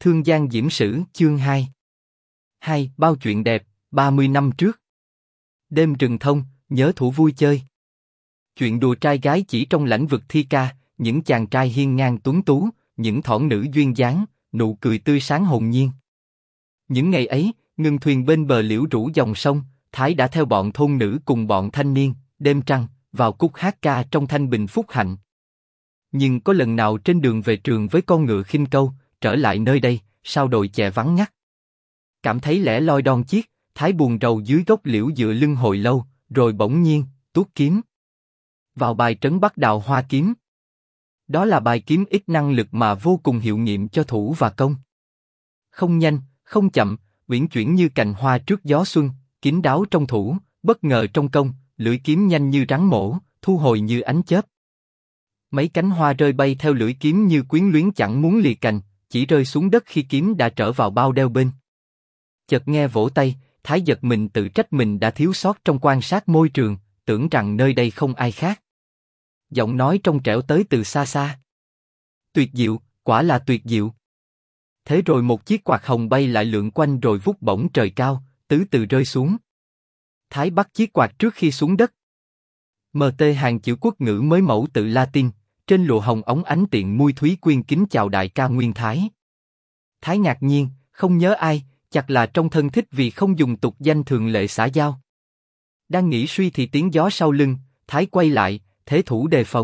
Thương Giang Diễm Sử chương 2. Bao chuyện đẹp, 30 năm trước. Đêm rừng thông, nhớ thủ vui chơi. Chuyện đùa trai gái chỉ trong lãnh vực thi ca, những chàng trai hiên ngang tuấn tú, những thỏn nữ duyên dáng, nụ cười tươi sáng hồn nhiên. Những ngày ấy, ngừng thuyền bên bờ liễu rũ dòng sông, Thái đã theo bọn thôn nữ cùng bọn thanh niên, đêm trăng, vào cúc hát ca trong thanh bình phúc hạnh. Nhưng có lần nào trên đường về trường với con ngựa khinh câu, trở lại nơi đây, sao đồi chè vắng ngắt. Cảm thấy lẻ loi đon chiếc, Thái buồn rầu dưới gốc liễu dựa lưng hồi lâu, rồi bỗng nhiên, tuốt kiếm. Vào bài trấn Bắc Đào Hoa Kiếm. Đó là bài kiếm ít năng lực mà vô cùng hiệu nghiệm cho thủ và công. Không nhanh, không chậm, uyển chuyển như cành hoa trước gió xuân, kín đáo trong thủ, bất ngờ trong công, lưỡi kiếm nhanh như rắn mổ, thu hồi như ánh chớp. Mấy cánh hoa rơi bay theo lưỡi kiếm như quyến luyến chẳng muốn lìa cành, chỉ rơi xuống đất khi kiếm đã trở vào bao đeo bên. Chợt nghe vỗ tay, Thái giật mình tự trách mình đã thiếu sót trong quan sát môi trường, tưởng rằng nơi đây không ai khác. Giọng nói trong trẻo tới từ xa xa. Tuyệt diệu, quả là tuyệt diệu. Thế rồi một chiếc quạt hồng bay lại lượn quanh rồi vút bổng trời cao, từ từ rơi xuống. Thái bắt chiếc quạt trước khi xuống đất. MT hàng chữ quốc ngữ mới mẫu tự Latin, trên lụa hồng óng ánh tiện mui Thúy Quyên kính chào đại ca Nguyên Thái. Thái ngạc nhiên, không nhớ ai, chặt là trong thân thích vì không dùng tục danh thường lệ xã giao. Đang nghĩ suy thì tiếng gió sau lưng, Thái quay lại, thế thủ đề phòng.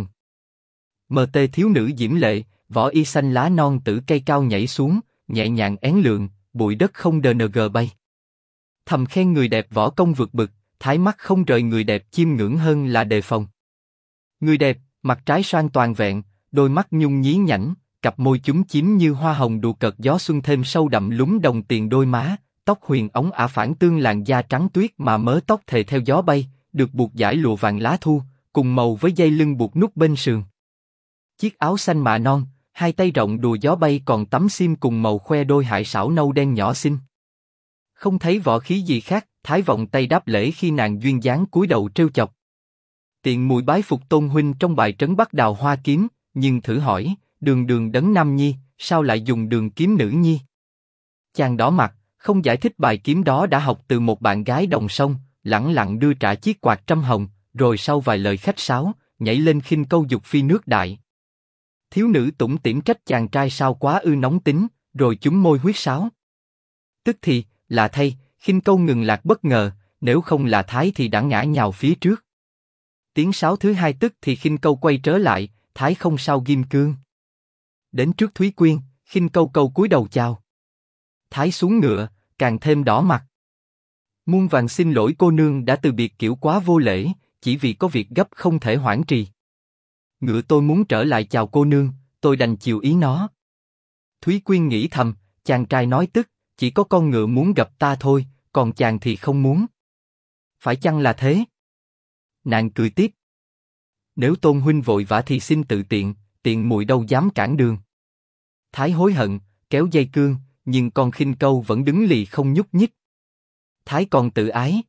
MT thiếu nữ diễm lệ, vỏ y xanh lá non tử cây cao nhảy xuống, nhẹ nhàng én lượn, bụi đất không DNG bay. Thầm khen người đẹp võ công vượt bực, Thái mắt không rời người đẹp chiêm ngưỡng hơn là đề phòng. Người đẹp, mặt trái xoan toàn vẹn, đôi mắt nhung nhí nhảnh, cặp môi chúm chím như hoa hồng đùa cợt gió xuân thêm sâu đậm lúng đồng tiền đôi má, tóc huyền óng ả phản tương làn da trắng tuyết mà mớ tóc thề theo gió bay, được buộc dải lụa vàng lá thu, cùng màu với dây lưng buộc nút bên sườn. Chiếc áo xanh mạ non, hai tay rộng đùa gió bay còn tấm xiêm cùng màu khoe đôi hải sảo nâu đen nhỏ xinh. Không thấy võ khí gì khác, Thái vọng tay đáp lễ khi nàng duyên dáng cúi đầu trêu chọc. Tiện mùi bái phục Tôn huynh trong bài trấn Bắc Đào Hoa Kiếm, nhưng thử hỏi, đường đường đấng nam nhi, sao lại dùng đường kiếm nữ nhi? Chàng đỏ mặt, không giải thích bài kiếm đó đã học từ một bạn gái đồng sông, lẳng lặng đưa trả chiếc quạt trăm hồng, rồi sau vài lời khách sáo, nhảy lên khinh câu dục phi nước đại. Thiếu nữ tủm tỉm trách chàng trai sao quá ư nóng tính, rồi chúm môi huyết sáo. Tức thì, là thay, khinh câu ngừng lạc bất ngờ, nếu không là Thái thì đã ngã nhào phía trước. Tiếng sáo thứ hai tức thì khinh câu quay trở lại, Thái không sao ghim cương. Đến trước Thúy Quyên, khinh câu câu cúi đầu chào. Thái xuống ngựa, càng thêm đỏ mặt. Muôn vàn xin lỗi cô nương đã từ biệt kiểu quá vô lễ, chỉ vì có việc gấp không thể hoãn trì. Ngựa tôi muốn trở lại chào cô nương, tôi đành chiều ý nó. Thúy Quyên nghĩ thầm, chàng trai nói tức, chỉ có con ngựa muốn gặp ta thôi, còn chàng thì không muốn. Phải chăng là thế? Nàng cười tiếp. Nếu Tôn huynh vội vã thì xin tự tiện, tiện muội đâu dám cản đường. Thái hối hận, kéo dây cương, nhưng con khinh câu vẫn đứng lì không nhúc nhích. Thái còn tự ái.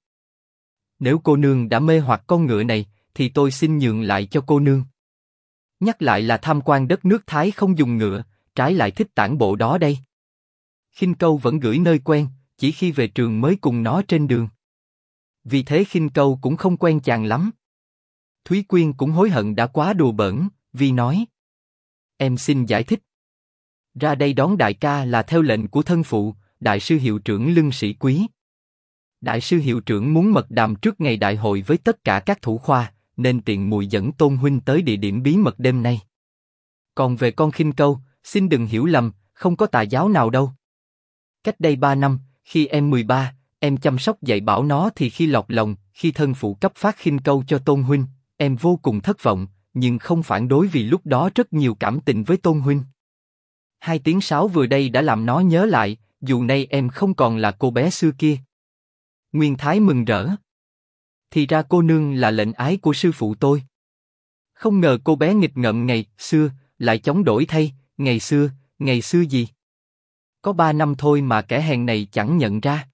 Nếu cô nương đã mê hoặc con ngựa này, thì tôi xin nhường lại cho cô nương. Nhắc lại là tham quan đất nước Thái không dùng ngựa, trái lại thích tản bộ đó đây. Khinh câu vẫn gửi nơi quen, chỉ khi về trường mới cùng nó trên đường. Vì thế khinh câu cũng không quen chàng lắm. Thúy Quyên cũng hối hận đã quá đùa bỡn, vì nói. Em xin giải thích. Ra đây đón đại ca là theo lệnh của thân phụ, đại sư hiệu trưởng Lưng Sĩ Quý. Đại sư hiệu trưởng muốn mật đàm trước ngày đại hội với tất cả các thủ khoa, nên tiện muội dẫn Tôn huynh tới địa điểm bí mật đêm nay. Còn về con khinh câu, xin đừng hiểu lầm, không có tà giáo nào đâu. Cách đây 3 năm, khi em 13, em chăm sóc dạy bảo nó thì khi lọt lòng, khi thân phụ cấp phát khinh câu cho Tôn huynh, em vô cùng thất vọng, nhưng không phản đối vì lúc đó rất nhiều cảm tình với Tôn huynh. Hai tiếng sáo vừa đây đã làm nó nhớ lại, dù nay em không còn là cô bé xưa kia. Nguyên Thái mừng rỡ. Thì ra cô nương là lệnh ái của sư phụ tôi. Không ngờ cô bé nghịch ngợm ngày xưa lại chống đổi thay, ngày xưa gì? Có 3 năm thôi mà kẻ hèn này chẳng nhận ra.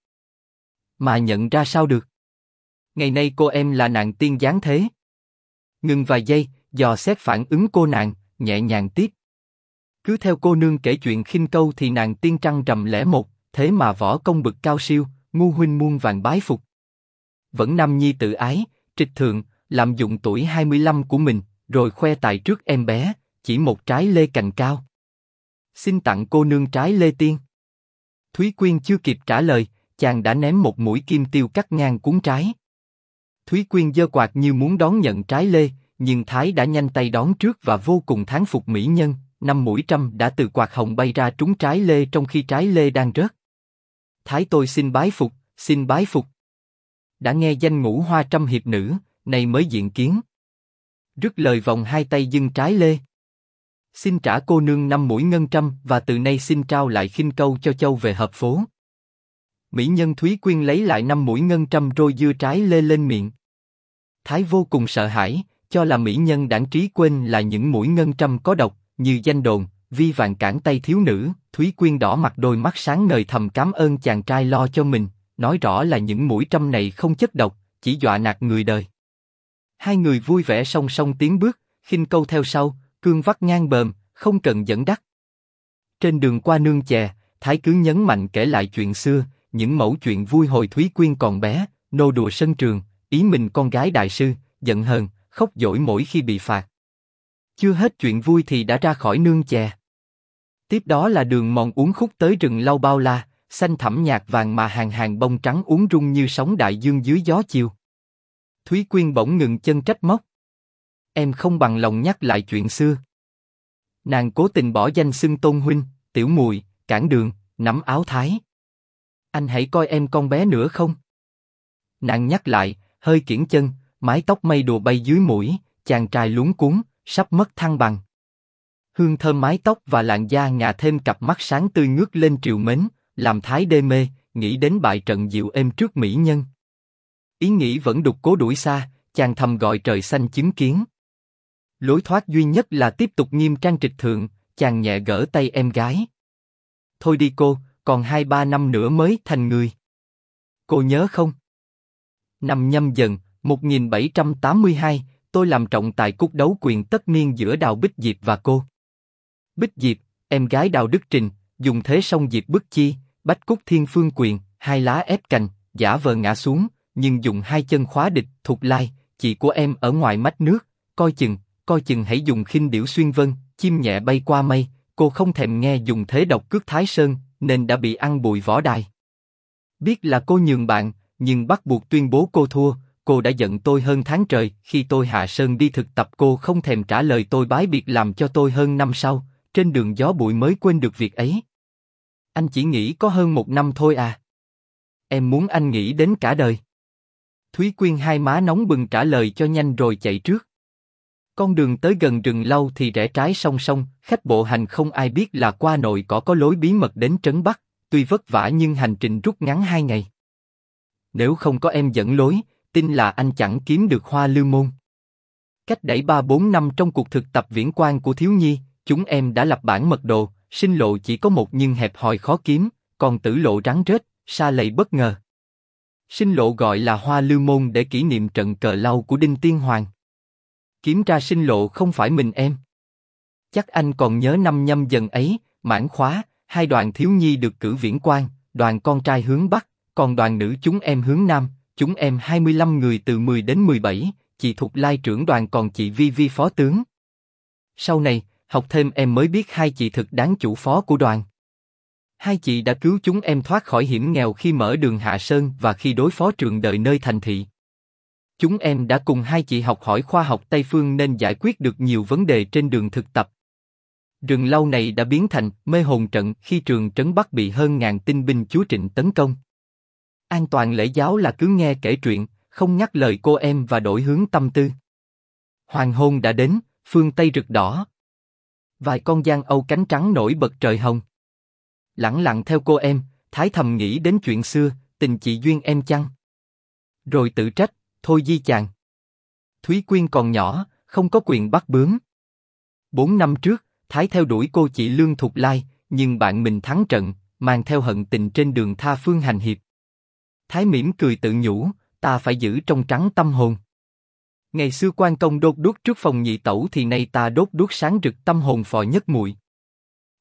Mà nhận ra sao được? Ngày nay cô em là nàng tiên dáng thế. Ngừng vài giây, dò xét phản ứng cô nàng, nhẹ nhàng tiếp. Cứ theo cô nương kể chuyện khinh câu thì nàng tiên trăng rằm lẻ một, thế mà võ công bực cao siêu, ngu huynh muôn vàng bái phục. Vẫn nam nhi tự ái, trịch thượng, làm dụng tuổi 25 của mình, rồi khoe tài trước em bé, chỉ một trái lê cành cao. Xin tặng cô nương trái lê tiên. Thúy Quyên chưa kịp trả lời, chàng đã ném một mũi kim tiêu cắt ngang cuốn trái. Thúy Quyên giơ quạt như muốn đón nhận trái lê, nhưng Thái đã nhanh tay đón trước và vô cùng thán phục mỹ nhân. 5 mũi trâm đã từ quạt hồng bay ra trúng trái lê trong khi trái lê đang rớt. Thái tôi xin bái phục, xin bái phục. Đã nghe danh ngũ hoa trăm hiệp nữ, nay mới diện kiến. Rứt lời vòng hai tay dâng trái lê. Xin trả cô nương 5 mũi ngân trâm và từ nay xin trao lại khinh câu cho châu về hợp phố. Mỹ nhân Thúy Quyên lấy lại 5 mũi ngân trâm rồi dưa trái lê lên miệng. Thái vô cùng sợ hãi, cho là mỹ nhân đãng trí quên là những mũi ngân trâm có độc, như danh đồn, vi vàng cản tay thiếu nữ. Thúy Quyên đỏ mặt đôi mắt sáng ngời thầm cảm ơn chàng trai lo cho mình, nói rõ là những mũi trâm này không chất độc, chỉ dọa nạt người đời. Hai người vui vẻ song song tiến bước, khinh câu theo sau, cương vắt ngang bờm, không cần dẫn dắt. Trên đường qua nương chè, Thái cứ nhấn mạnh kể lại chuyện xưa, những mẩu chuyện vui hồi Thúy Quyên còn bé, nô đùa sân trường, ý mình con gái đại sư, giận hờn, khóc dỗi mỗi khi bị phạt. Chưa hết chuyện vui thì đã ra khỏi nương chè. Tiếp đó là đường mòn uốn khúc tới rừng lau bao la, xanh thẳm nhạt vàng mà hàng hàng bông trắng uốn rung như sóng đại dương dưới gió chiều. Thúy Quyên bỗng ngừng chân trách móc. Em không bằng lòng nhắc lại chuyện xưa. Nàng cố tình bỏ danh xưng tôn huynh, tiểu mùi, cản đường, nắm áo Thái. Anh hãy coi em con bé nữa không? Nàng nhắc lại, hơi kiễng chân, mái tóc mây đùa bay dưới mũi, chàng trai luống cuống, sắp mất thăng bằng. Hương thơm mái tóc và làn da ngà thêm cặp mắt sáng tươi ngước lên triều mến, làm Thái đê mê, nghĩ đến bại trận dịu êm trước mỹ nhân. Ý nghĩ vẫn đục cố đuổi xa, chàng thầm gọi trời xanh chứng kiến. Lối thoát duy nhất là tiếp tục nghiêm trang trịch thượng, chàng nhẹ gỡ tay em gái. Thôi đi cô, còn 2-3 năm nữa mới thành người. Cô nhớ không? Năm Nhâm Dần, 1782, tôi làm trọng tài cuộc đấu quyền tất niên giữa Đào Bích Diệp và cô. Bích Diệp, em gái Đào Đức Trình, dùng thế song diệp bức chi, bách cúc thiên phương quyền, hai lá ép cành, giả vờ ngã xuống, nhưng dùng hai chân khóa địch. Thục Lai, chị của em ở ngoài mách nước, coi chừng hãy dùng khinh điểu xuyên vân, chim nhẹ bay qua mây. Cô không thèm nghe dùng thế độc cước Thái Sơn, nên đã bị ăn bụi võ đài. Biết là cô nhường bạn, nhưng bắt buộc tuyên bố cô thua. Cô đã giận tôi hơn tháng trời. Khi tôi hạ sơn đi thực tập, cô không thèm trả lời tôi bái biệt, làm cho tôi hơn năm sau, trên đường gió bụi mới quên được việc ấy. Anh chỉ nghĩ có hơn 1 năm thôi à? Em muốn anh nghĩ đến cả đời. Thúy Quyên hai má nóng bừng trả lời cho nhanh rồi chạy trước. Con đường tới gần rừng lau thì rẽ trái song song, khách bộ hành không ai biết là qua nội cỏ có lối bí mật đến Trấn Bắc, tuy vất vả nhưng hành trình rút ngắn 2 ngày. Nếu không có em dẫn lối, tin là anh chẳng kiếm được Hoa Lư Môn. Cách đẩy 3-4 năm trong cuộc thực tập viễn quan của thiếu nhi, chúng em đã lập bản mật đồ, sinh lộ chỉ có một nhưng hẹp hòi khó kiếm, còn tử lộ rắn rết, sa lầy bất ngờ. Sinh lộ gọi là Hoa Lư Môn để kỷ niệm trận cờ lau của Đinh Tiên Hoàng. Kiếm ra sinh lộ không phải mình em. Chắc anh còn nhớ năm Nhâm Dần ấy, mãn khóa, 2 đoàn thiếu nhi được cử viễn quan, đoàn con trai hướng Bắc, còn đoàn nữ chúng em hướng Nam, chúng em 25 người từ 10 đến 17, chị Thục Lai trưởng đoàn còn chị Vi Vi phó tướng. Sau này, học thêm em mới biết hai chị thực đáng chủ phó của đoàn. Hai chị đã cứu chúng em thoát khỏi hiểm nghèo khi mở đường hạ sơn và khi đối phó trường đời nơi thành thị. Chúng em đã cùng hai chị học hỏi khoa học Tây phương nên giải quyết được nhiều vấn đề trên đường thực tập. Rừng lau này đã biến thành mê hồn trận khi trường Trấn Bắc bị hơn 1000 tinh binh chúa Trịnh tấn công. An toàn lễ giáo là cứ nghe kể chuyện, không nhắc lời cô em và đổi hướng tâm tư. Hoàng hôn đã đến, phương Tây rực đỏ. Vài con giang âu cánh trắng nổi bật trời hồng. Lẳng lặng theo cô em, Thái thầm nghĩ đến chuyện xưa, tình chị duyên em chăng? Rồi tự trách, thôi di chàng. Thúy Quyên còn nhỏ, không có quyền bắt bướm. 4 năm trước, Thái theo đuổi cô chị Lương Thục Lai, nhưng bạn mình thắng trận, mang theo hận tình trên đường tha phương hành hiệp. Thái mỉm cười tự nhủ, ta phải giữ trong trắng tâm hồn. Ngày xưa Quan Công đốt đuốc trước phòng nhị tẩu thì nay ta đốt đuốc sáng rực tâm hồn phò nhất muội.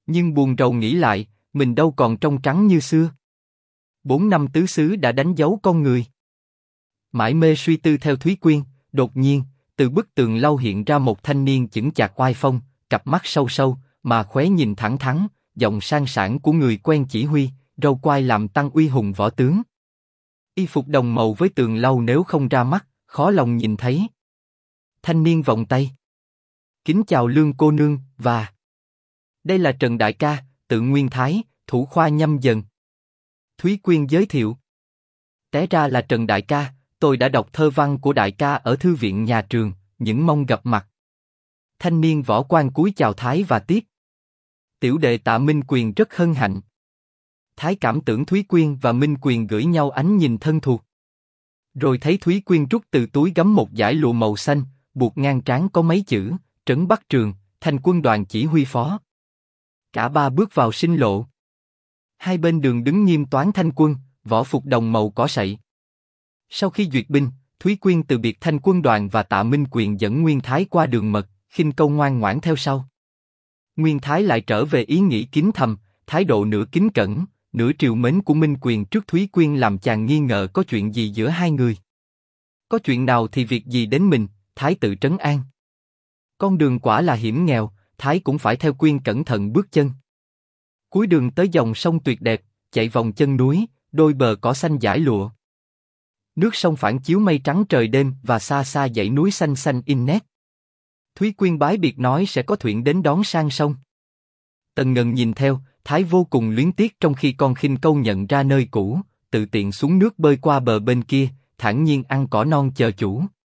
Nhưng buồn rầu nghĩ lại, mình đâu còn trong trắng như xưa. 4 năm tứ xứ đã đánh dấu con người. Mãi mê suy tư theo Thúy Quyên, đột nhiên, từ bức tường lâu hiện ra một thanh niên chững chạc oai phong, cặp mắt sâu sâu, mà khóe nhìn thẳng thắn, giọng sang sảng của người quen chỉ huy, râu quai làm tăng uy hùng võ tướng. Y phục đồng màu với tường lâu nếu không ra mắt, khó lòng nhìn thấy. Thanh niên vòng tay. Kính chào Lương cô nương, và đây là Trần đại ca, tự Nguyên Thái, thủ khoa Nhâm Dần. Thúy Quyên giới thiệu. Té ra là Trần đại ca, tôi đã đọc thơ văn của đại ca ở thư viện nhà trường, những mong gặp mặt. Thanh niên võ quan cúi chào Thái và tiếp. Tiểu đệ Tạ Minh Quyền rất hân hạnh. Thái cảm tưởng Thúy Quyên và Minh Quyền gửi nhau ánh nhìn thân thuộc. Rồi thấy Thúy Quyên rút từ túi gấm một dải lụa màu xanh, buộc ngang trán có mấy chữ, Trấn Bắc Trường, Thanh quân đoàn chỉ huy phó. Cả ba bước vào sinh lộ. Hai bên đường đứng nghiêm toán thanh quân, võ phục đồng màu cỏ sậy. Sau khi duyệt binh, Thúy Quyên từ biệt Thanh quân đoàn và Tạ Minh Quyền dẫn Nguyên Thái qua đường mật, khinh câu ngoan ngoãn theo sau. Nguyên Thái lại trở về ý nghĩ kín thầm, thái độ nửa kính cẩn, nửa trìu mến của Minh Quyền trước Thúy Quyên làm chàng nghi ngờ có chuyện gì giữa hai người. Có chuyện nào thì việc gì đến mình, Thái tự trấn an. Con đường quả là hiểm nghèo, Thái cũng phải theo Quyên cẩn thận bước chân. Cuối đường tới dòng sông tuyệt đẹp, chạy vòng chân núi, đôi bờ cỏ xanh dải lụa. Nước sông phản chiếu mây trắng trời đêm và xa xa dãy núi xanh xanh in nét. Thúy Quyên bái biệt nói sẽ có thuyền đến đón sang sông. Tần Ngần nhìn theo, Thái vô cùng luyến tiếc trong khi con khinh câu nhận ra nơi cũ, tự tiện xuống nước bơi qua bờ bên kia, thản nhiên ăn cỏ non chờ chủ.